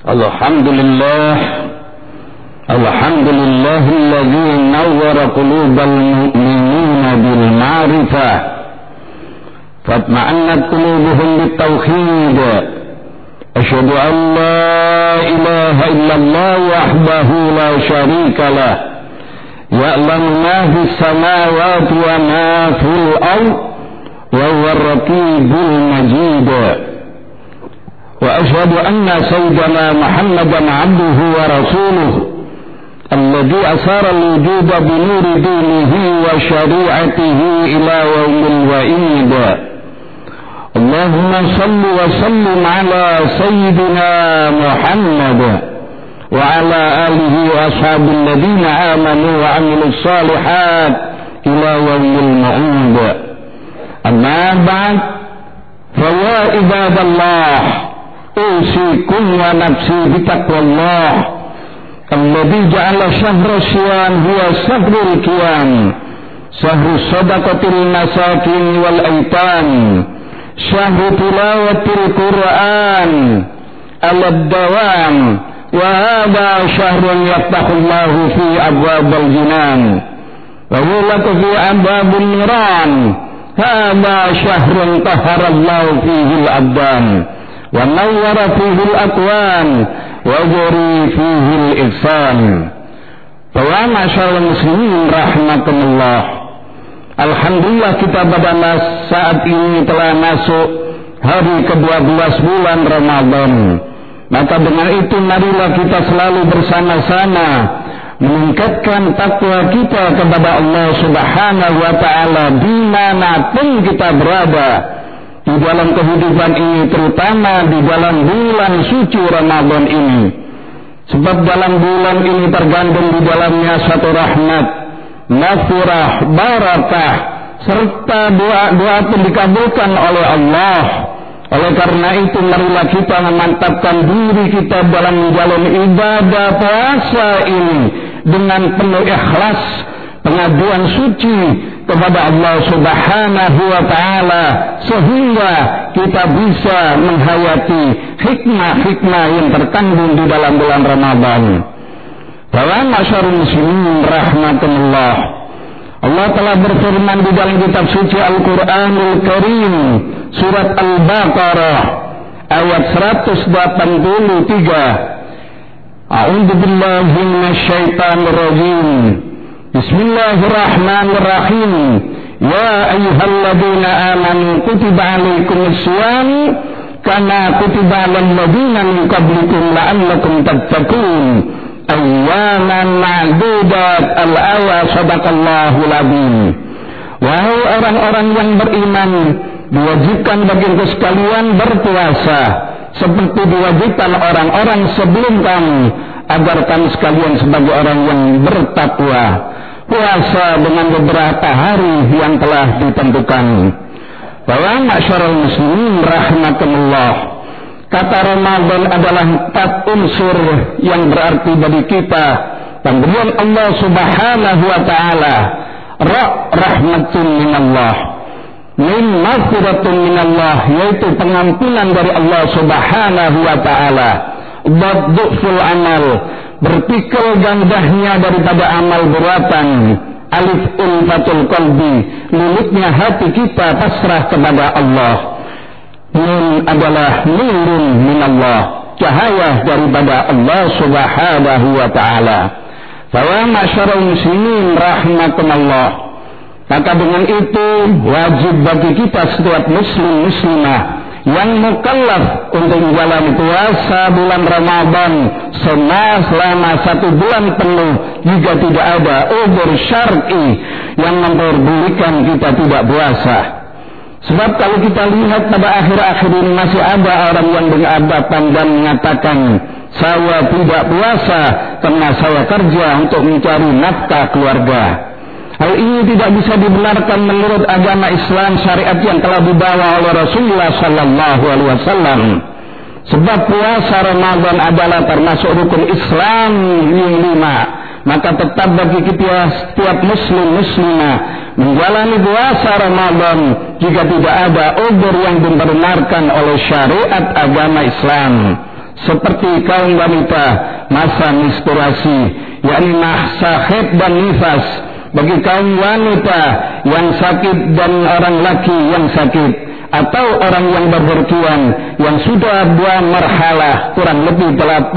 Alhamdulillah alladzi nawwara qulubal mu'minina bil ma'rifah fatma'annat qulubuhum bit tauhid. Asyhadu an la ilaha illallah wahdahu la syarika lah ya'lamu ma fis samawati wa ma fil ardh wa huwa ar-raqibul majid. وأشهد أن سيدنا محمدا عبده ورسوله الذي أسار الوجود بنور دينه وشريعته إلى يوم الوعيد. اللهم صل وسلم على سيدنا محمد وعلى آله وأصحابه الذين آمنوا وعملوا الصالحات إلى يوم الموعود. أما بعد فيا عباد الله أوصيكم ونفسي بتقوى الله الذي جعل شهر الصيام هو شهر القيام شهر صدقة المساكين والأيتام شهر تلاوة القرآن على الدوام وهذا شهر يفتح الله فيه أبواب الجنان ويغلق فيه أبواب النيران. هذا شهر طهر الله فيه الأبدان ونور فيه الأكوان وجري فيه الإحسان. Wa masyaallah muslimin rahimakumullah. Alhamdulillah kita pada saat ini telah masuk hari ke-12 bulan Ramadan. Maka dengan itu marilah kita selalu bersama-sama meningkatkan takwa kita kepada Allah Subhanahu wa taala dimanapun kita berada di dalam kehidupan ini, terutama di dalam bulan suci Ramadan ini. Sebab dalam bulan ini tergandung di dalamnya satu rahmat, maghfirah, barakah, serta doa-doa pun dikabulkan oleh Allah. Oleh karena itu marilah kita memantapkan diri kita dalam menjalani ibadah puasa ini dengan penuh ikhlas, pengaduan suci kepada Allah Subhanahu wa taala sehingga kita bisa menghayati hikmah-hikmah yang terkandung di dalam bulan Ramadan. Wa masyarul muslimin rahmatullah. Allah telah berfirman di dalam kitab suci Al-Qur'anul Karim surat Al-Baqarah ayat 183. A'udzu billahi minasyaitonir rajim. Bismillahirrahmanirrahim. Ya ayyuhalladzina amanu kutiba alaikumus shiyam kama kutiba alal ladzina min qablikum la'allakum tattaqun. Ayyaman ma'dudat al-awa sadaqallahul azim. Wahai orang-orang yang beriman, diwajibkan bagi engkau sekalian berpuasa seperti diwajibkan orang-orang sebelum kamu, agar kamu sekalian sebagai orang yang bertakwa. Puasa dengan beberapa hari yang telah ditentukan. Wa ma'syarul muslimin rahimakumullah. Kata Ramadan adalah 4 unsur yang berarti bagi kita. Pemberian Allah Subhanahu wa taala, rahmatun minallah, maghfiratun minallah, yaitu pengampunan dari Allah Subhanahu wa taala. Dhuful amal, berpikul gandahnya daripada amal perbuatan. Alif ulfatul qalbi, lulutnya hati kita pasrah kepada Allah. Nun adalah nurun minallah, cahaya daripada Allah Subhanahu wa taala. Fa masyarul muslimin rahimakumullah. Maka dengan itu wajib bagi kita setiap muslim muslimah yang mukallaf untuk menjalani puasa bulan Ramadan selama 1 bulan penuh jika tidak ada uzur syar'i yang memperbolehkan kita tidak puasa. Sebab kalau kita lihat pada akhir-akhir ini masih ada orang yang beranggapan dan mengatakan saya tidak puasa karena saya kerja untuk mencari nafkah keluarga. Hal ini tidak bisa dibenarkan menurut agama Islam, syariat yang telah dibawa oleh Rasulullah sallallahu alaihi wasallam. Sebab puasa Ramadan adalah termasuk rukun Islam yang 5. Maka tetap bagi kita setiap muslim muslimah menjalani puasa Ramadan jika tidak ada uzur yang dibenarkan oleh syariat agama Islam. seperti kaum wanita masa menstruasi, yakni masa haid dan nifas, bagi kaum wanita yang sakit dan orang laki yang sakit, atau orang yang berbertuan yang sudah buang marhalah kurang lebih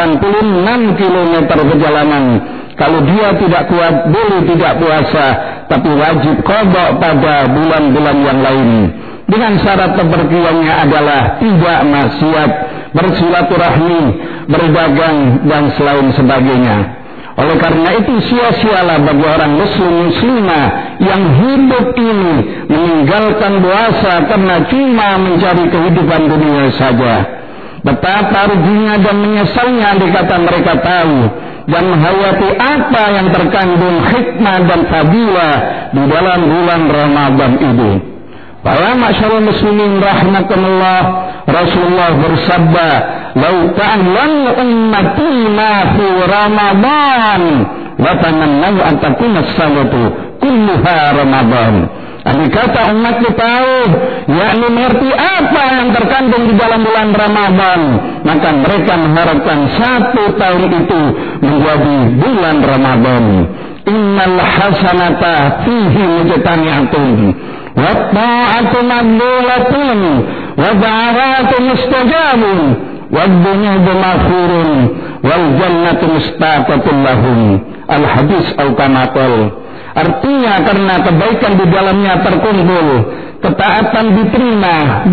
86 km perjalanan. Kalau dia tidak kuat boleh tidak puasa, tapi wajib qada pada bulan-bulan yang lain. Dengan syarat pepergiannya adalah tidak maksiat, bersilaturahmi, berdagang dan selain sebagainya. Oleh karena itu sia-sialah bagi orang muslimah yang hidup ini meninggalkan puasa karena cuma mencari kehidupan dunia saja. Betapa ruginya dan menyesalnya andai kata mereka tahu dan menghayati apa yang terkandung hikmah dan fadilah di dalam bulan Ramadan ini. Para masyarakat muslimin rahimakumullah, Rasulullah bersabda, "Lau ta'lam ummati ma fi Ramadan, wa tamannaw an takuna as-salatu kulluha Ramadan." Andai kata umatku tahu, yakni mengerti apa yang terkandung di dalam bulan Ramadan, maka mereka mengharapkan 1 tahun itu menjadi bulan Ramadan. Innal hasanata fihi mujtami'atun wa ta'atu maqbulatun wa da'awatu mustajabun wa ad-dunubu maghfurun wal jannatu mustaqatun lahum. Al-hadis al-kamatol. Artinya karena kebaikan di dalamnya terkumpul, ketaatan diterima,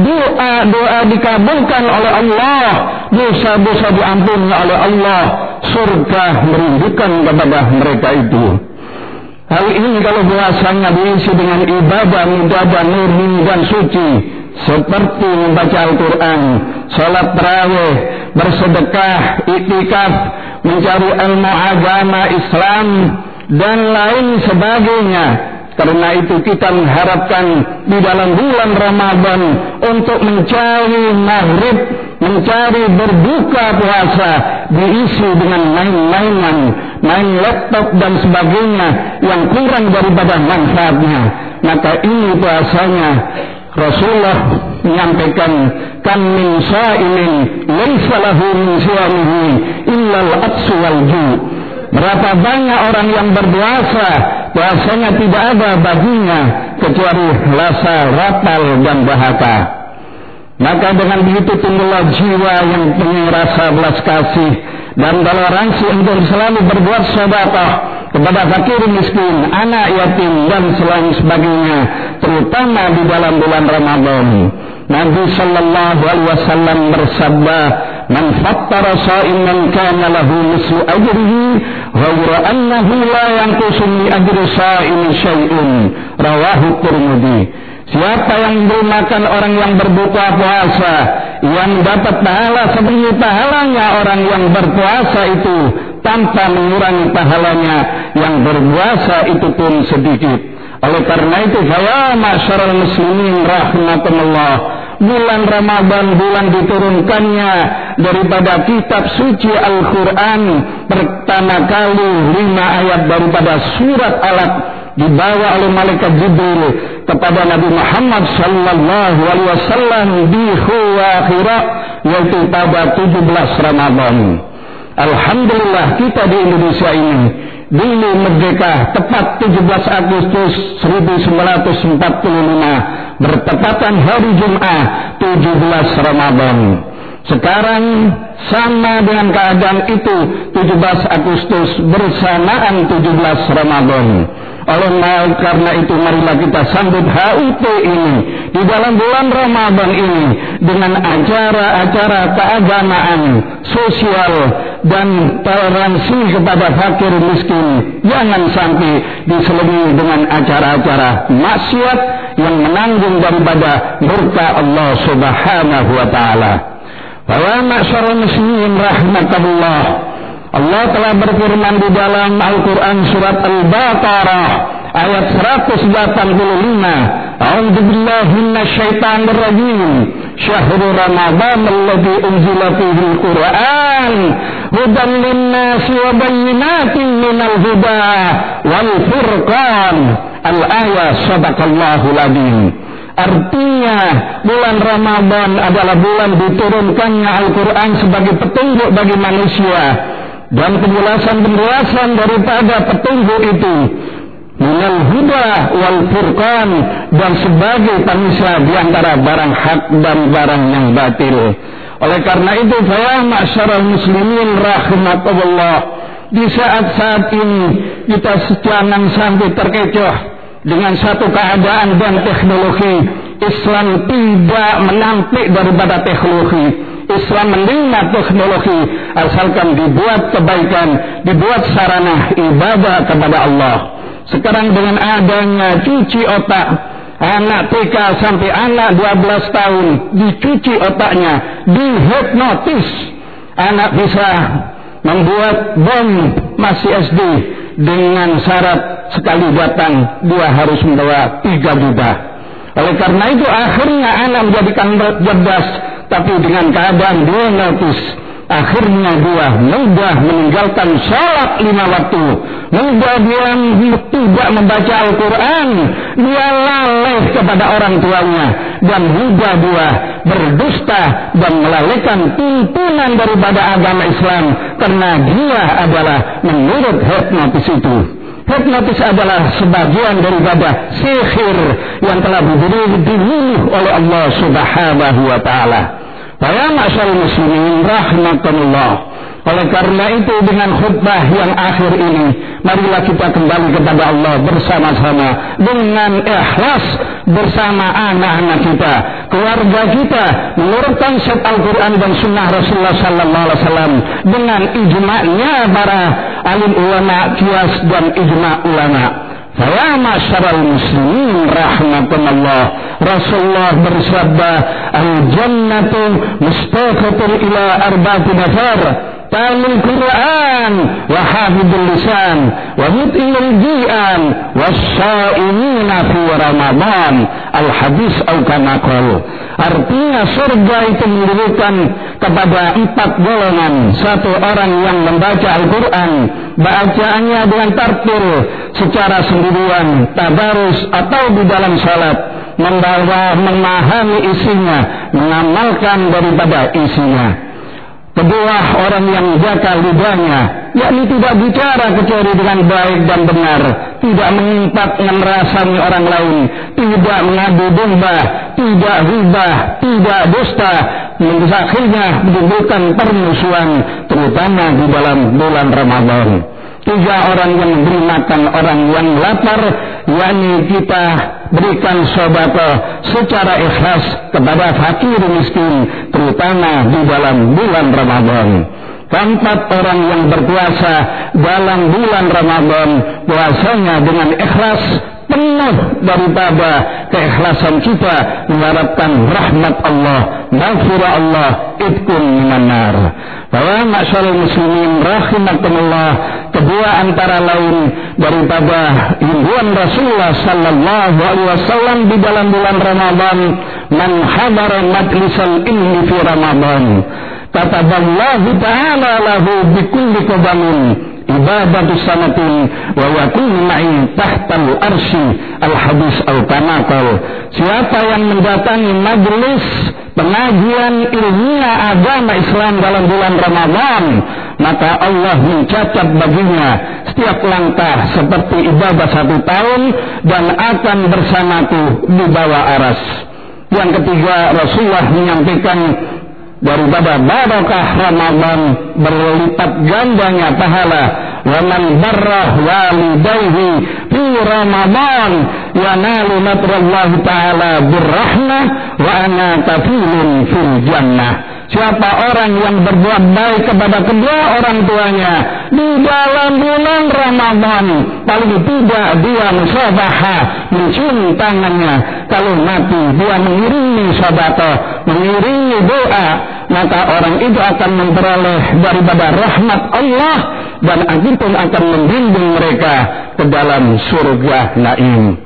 doa dikabulkan oleh Allah, dosa-dosa diampuni oleh Allah, surga merindukan kepada mereka itu. Hal ini kalau puasanya diisi dengan ibadah murni dan suci, seperti membaca Al-Quran, salat tarawih, bersedekah, iktikaf, mencari ilmu agama Islam dan lain sebagainya. Karena itu kita mengharapkan di dalam bulan Ramadan untuk mencari maghrib, mencari berbuka puasa, diisi dengan main-mainan, main laptop dan sebagainya yang kurang daripada manfaatnya. Maka ini puasanya Rasulullah menyampaikan, "Kam min sha'imin laisa lahu min siyamihi illa al-'atsu wal ju'." Berapa banyak orang yang berpuasa, puasanya tidak ada baginya kecuali rasa lapar dan dahaga. Maka dengan begitu timbullah jiwa yang penuh rasa belas kasih dan toleransi untuk selalu berbuat sedekah kepada fakir miskin, anak yatim dan selain sebagainya, terutama di dalam bulan Ramadan. Nabi sallallahu alaihi wasallam bersabda, "Man fattara sha'iman kana lahu mislu ajrihi ghayra annahu la yanqusu min ajri sha'imi syai'un." Rawahu Tirmidzi. Siapa yang memberi makan orang yang berbuka puasa, yang dapat pahala seperti pahalanya orang yang berpuasa itu, tanpa mengurangi pahalanya yang berpuasa itu pun sedikit. Oleh karena itu, ya masyarakat muslimin rahimakumullah, bulan Ramadan, bulan diturunkannya daripada kitab suci Al-Quran, pertama kali 5 ayat daripada surat Alaq dibawa oleh malaikat Jibril kepada Nabi Muhammad sallallahu alaihi wasallam di Khuwakhirah, yaitu pada 17 Ramadan. Alhamdulillah kita di Indonesia ini dulu merdeka tepat 17 Agustus 1945 bertepatan hari Jumat 17 Ramadan. Sekarang sama dengan keadaan itu 17 Agustus bersamaan 17 Ramadan. Oleh karena itu marilah kita sambut HUT ini di dalam bulan Ramadan ini dengan acara-acara keagamaan, sosial dan toleransi kepada fakir miskin. Jangan sampai diselingi dengan acara-acara maksiat yang menanggung daripada murka Allah Subhanahu wa taala. Wa ma'syarul muslimin rahimakumullah. Allah telah berfirman di dalam Al-Quran surat Al-Baqarah ayat 185. A'udzu billahi minasyaitonir rajim. Syahrul Ramadan alladzi unzila fihi al-Qur'an hudan lin-nasi wa bayyinatin minal huda wal furqan. Al-ayat sadaqallahul adzim. Artinya bulan Ramadan adalah bulan diturunkannya Al-Quran sebagai petunjuk bagi manusia, dan penjelasan daripada petunjuk itu minal huda wal furqan, dan sebagai pemisah di antara barang hak dan barang yang batil. Oleh karena itu, ya ma'syaral muslimin rahimakumullah, di saat-saat ini kita jangan sampai terkecoh dengan satu keadaan dan teknologi. Islam tidak menampik daripada teknologi. Islam menerima teknologi asalkan dibuat kebaikan, dibuat sarana ibadah kepada Allah. Sekarang dengan adanya cuci otak, anak TK sampai anak 12 tahun dicuci otaknya, dihipnotis, anak bisa membuat bom masih SD dengan syarat sekali datang dia harus membawa 3 juta. Oleh karena itu akhirnya anak menjadikan cerdas, tapi dengan keadaan dia notis, akhirnya dia mudah meninggalkan sholat 5 waktu, mudah dia tidak membaca Al-Quran, dia lalai kepada orang tuanya, dan mudah dia berdusta dan melalaikan tuntunan daripada agama Islam, karena dia adalah menurut hipnotis itu. Hipnotis adalah sebagian daripada sihir yang telah dibunuh oleh Allah Subhanahu wa Ta'ala. Ya ma'syaral muslimin rahimakumullah. Oleh karena itu, dengan khutbah yang akhir ini, marilah kita kembali kepada Allah bersama-sama dengan ikhlas, bersama anak-anak kita, keluarga kita, menurut konsep Al-Quran dan Sunnah Rasulullah Sallallahu Alaihi Wasallam, dengan ijma'nya para alim ulama kias dan ijma' ulama. Ya ma'syaral muslimin rahimakumullah, Rasulullah bersabda, al-jannatu mustaqatun ila arba'ati nafar, talil Quran wa hafidul lisan wa mut'imul ji'an wasya'imina fi Ramadan, al-hadis au kama qala. Artinya surga itu mendirikan kepada 4 golongan. 1 orang yang membaca Al-Quran, bacaannya dengan tartil secara sendirian, tadarus atau di dalam salat, memahami isinya, mengamalkan daripada isinya. Kedua, orang yang menjaga lidahnya, yakni tidak bicara kecuali dengan baik dan benar, tidak mengumpat merasani orang lain, tidak mengadu domba, tidak ghibah, tidak dusta, akhirnya menimbulkan permusuhan, terutama di dalam bulan Ramadan. 3 orang yang memberi makan orang yang lapar, yakni kita berikan sedekah secara ikhlas kepada fakir miskin, terutama di dalam bulan Ramadan. 4 orang yang berpuasa dalam bulan Ramadan, puasanya dengan ikhlas, penuh daripada keikhlasan kita mengharapkan rahmat Allah, maghfirah Allah, itqun minan nar. Ya ma'syaral muslimin rahimakumullah, kedua antara lain daripada himbauan Rasulullah sallallahu alaihi wasallam di dalam bulan Ramadan, man hadara majlisal ilmi fi Ramadan kataballahu ta'ala lahu bikulli qadamin ibadatu sanatin wa yakunu ma'i tahtal arsy, al-hadis al-kamakal. Siapa yang mendatangi majelis pengajian ilmiah agama Islam dalam bulan Ramadan, maka Allah mencatat baginya setiap langkah seperti ibadah 1 tahun dan akan bersamaku di bawah aras. Yang ketiga, Rasulullah menyampaikan daripada barakah Ramadan berlipat gandanya pahala. Wa man barra walidayhi fi Ramadan yanalu nadrallahi ta'ala birrahmah wa ana kafilun fil jannah. Siapa orang yang berbuat baik kepada kedua orang tuanya di dalam bulan Ramadan, paling tidak dia musafahah, mencium tangannya, kalau mati dia mengiringi sedekah, mengiringi doa, maka orang itu akan memperoleh daripada rahmat Allah, dan akan membimbing mereka ke dalam surga naim.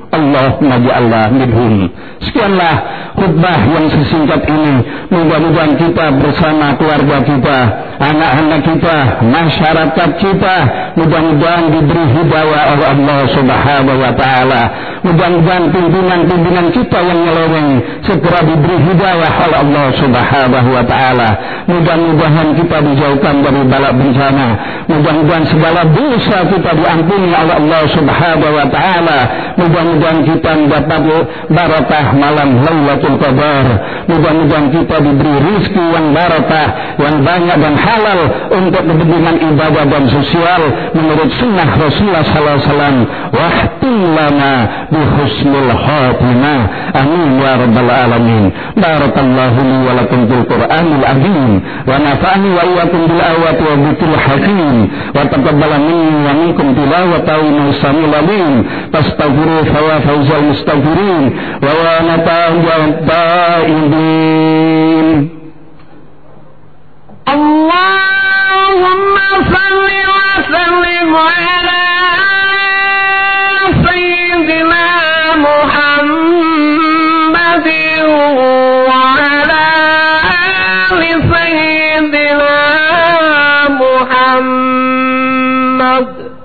Allahumma ja'alna minhum. Sekianlah khutbah yang sesingkat ini. Mudah-mudahan kita bersama keluarga kita, anak-anak kita, masyarakat kita, mudah-mudahan diberi hidayah oleh Allah Subhanahu wa ta'ala. Mudah-mudahan pimpinan-pimpinan kita yang nyeleweng segera diberi hidayah oleh Allah Subhanahu wa ta'ala. Mudah-mudahan kita dijauhkan dari bala bencana. Mudah-mudahan segala dosa kita diampuni oleh Allah Subhanahu wa ta'ala. Mudah-mudahan kita mendapat barakah malam Lailatul Qadar. Mudah-mudahan kita diberi rezeki yang barakah, yang banyak dan halal untuk kepentingan ibadah dan sosial menurut sunnah Rasulullah sallallahu alaihi wasallam. Wahtim lana bi husnil khatimah. Amin ya rabbal alamin. Barakallahu li wa lakum fil Qur'anil azim wa nafa'ani wa iyyakum bil ayati wa dzikril hakim wa taqabbala minni wa minkum tilawatahu samiul alim. Fastaghfiru fa fawzal mustaghfirin wa nata'ibin. Allahumma salli wa sallim ala sayyidina Muhammadin wa ala ali sayyidina Muhammad.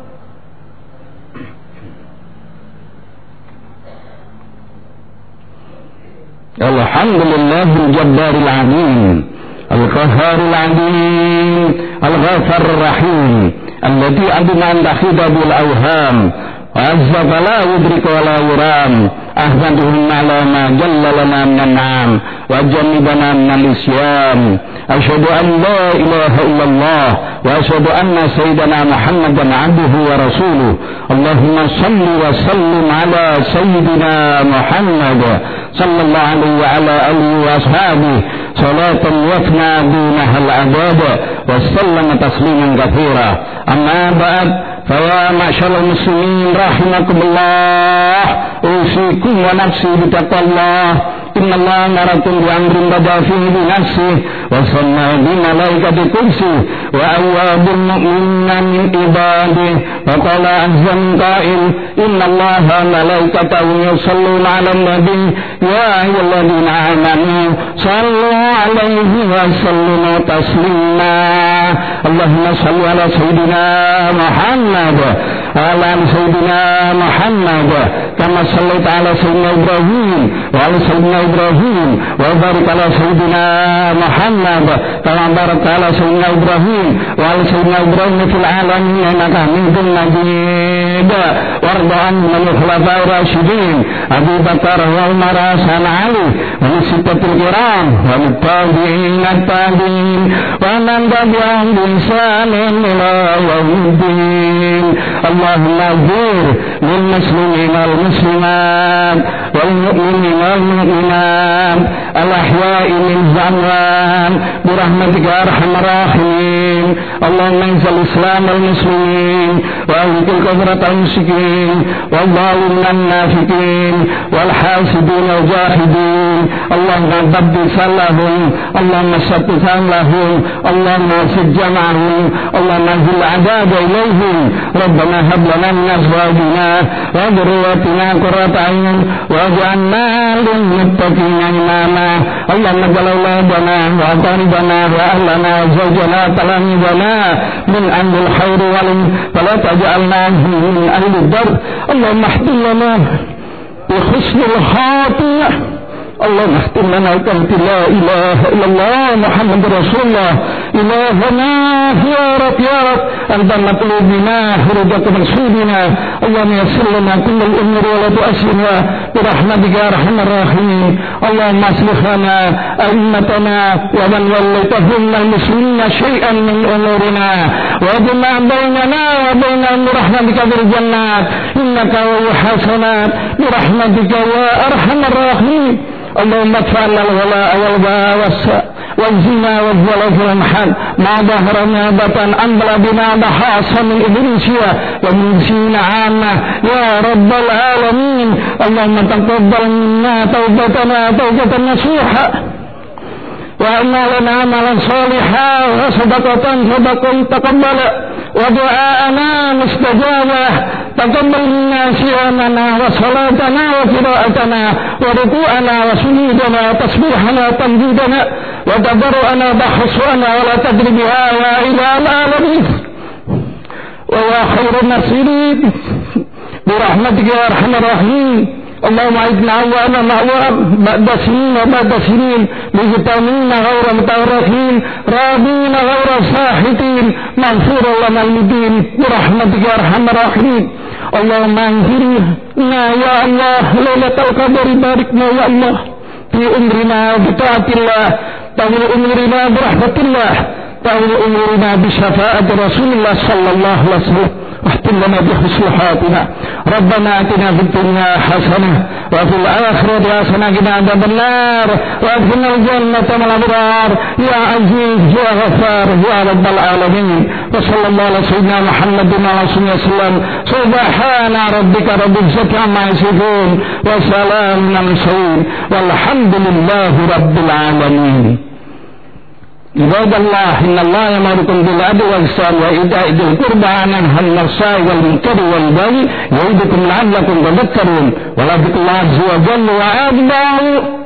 Alhamdulillahil jabbaril azim, al-qahharil azim, al-ghafurur rahim, alladzi adna an takhida bil awham wa azza fala yudrika wa la yuram. Ahmaduhum ala ma jalla lana minan na'am wa jannibana minal isyan. Asyhadu an la ilaha illallah wa asyhadu anna sayyidana Muhammadan abduhu wa rasuluh. Allahumma salli wa sallim ala sayyidina Muhammad sallallahu alaihi wa ala alihi wa ashabihi salatan wafna dunahal adab wa sallama tasliman katsira. Amma ba'd, fa ya ma'syaral muslimin rahimakumullah, usikum wa nafsi bi taqwallah. Innallaha amarakum bi amrin bada fihi bi nafsihi wa sanna bi malaikati kursi wa awwabul mu'minina min ibadihi wa qala azza min qa'il innallaha malaikatahu yusalluna 'alan nabi ya ayyuhalladzina amanu sallu 'alaihi wa sallimu taslima. Allahumma salli ala sayyidina Muhammad ala sayyidina Muhammad kama sallaita ala sayyidina Ibrahim wa ala sayyidina Ibrahim wa barik ala sayyidina Muhammad kama barakta ala sayyidina Ibrahim wa ala sayyidina Ibrahim fil alamin innaka Hamidum Majid. Warda an khulafa'ir rasyidin Abu Bakar wa Umar Hasan Ali wa sittatul kiram wa tabi'in at-tabi'in wa man tabi'ahum bi ihsanin ila yaumiddin. Allahumma ighfir lil muslimin wal muslimat wal mu'minin wal mu'minat al ahya'i minhum wal amwat bi rahmatika arhamar rahimin. Allahumma inzil islam wal muslimin wa anqil kufratal musyrikin wal zalimin nafiqin wal hasidin wal jahidin. Allahumma baddil salahum, Allahumma sabbit lahum, Allahumma waffiq jama'ahum, Allahumma anzil adaba ilayhim. Rabbana hab lana min azwajina wa dhurriyyatina qurrata a'yun waj'alna lil muttaqina imama. Allahumma ja'al auladana wa aqribana wa ahlana wa zawjana talamidana min amril khairi wal fala taj'alna min ahli ad-dar. Allahumma ihtim lana bi husnil khatimah. Allahumma ihtim lana bi la ilaha illallah Muhammadur Rasulullah. Ilahana ya Rabb ya Rabb anta matlubina hurujatu mansubina. Allahumma yassir lana kullal umuri wa la tu'assirna bi rahmatika ya arhamar rahimin. Allahumma aslih lana a'immatana wa man wallaytahum minal muslimina syai'an min umurina wa jma' bainana wa bainahum bi rahmatika fil jannat innaka wa hasanat bi rahmatika ya arhamar rahimin. Allahumma adfa'na al-wala'a wal-ba'a والزنا والزلف والمحن ما ظهر ما بطن أنبل بما بحاص من إبريسيا ومن سين عامة يا رب العالمين. اللهم تقبل منا توبتنا توبة نصوحة وأعمالنا عملا صالحا وصدقة صدقا تقبل ودعاءنا مستجابة taqabbal minna siyamana wa salatana wa qira'atana wa ruku'ana wa sujudana wa tasbihana wa tamjidana wa tabarru'ana wa bahsana wa la tadri biha ya ilahal alamin wa ya khairan nasirin bi rahmatika ya arhamar rahimin. اللهم اجعلنا عوانا معوام بعد سنين وبعد سنين مجتمعين غير متورطين راضين غير ساحتين مغفورا لنا المدين برحمتك يا ارحم الراحمين. اللهم انزلنا يا الله ليلة القدر باركنا يا الله في امرنا بطاعة الله طول امرنا برحمة الله طول امرنا بشفاعة رسول الله صلى الله عليه وسلم واختم لنا بحسن حياتنا. ربنا اتنا في الدنيا حسنه وفي الاخره حسنه وقنا عذاب النار وادخلنا الجنه مع الابرار يا عزيز يا غفار يا رب العالمين. وصلى الله على سيدنا محمد وعلى اله وسلم. سبحان ربك رب العزه عما يصفون وسلام على المرسلين والحمد لله رب العالمين. عباد الله إن الله يأمركم بالعدل والإحسان وإيتاء ذي القربى وينهى عن الفحشاء والمنكر والبغي يعظكم لعلكم تذكرون. ولذكر الله عز وجل وأكبر.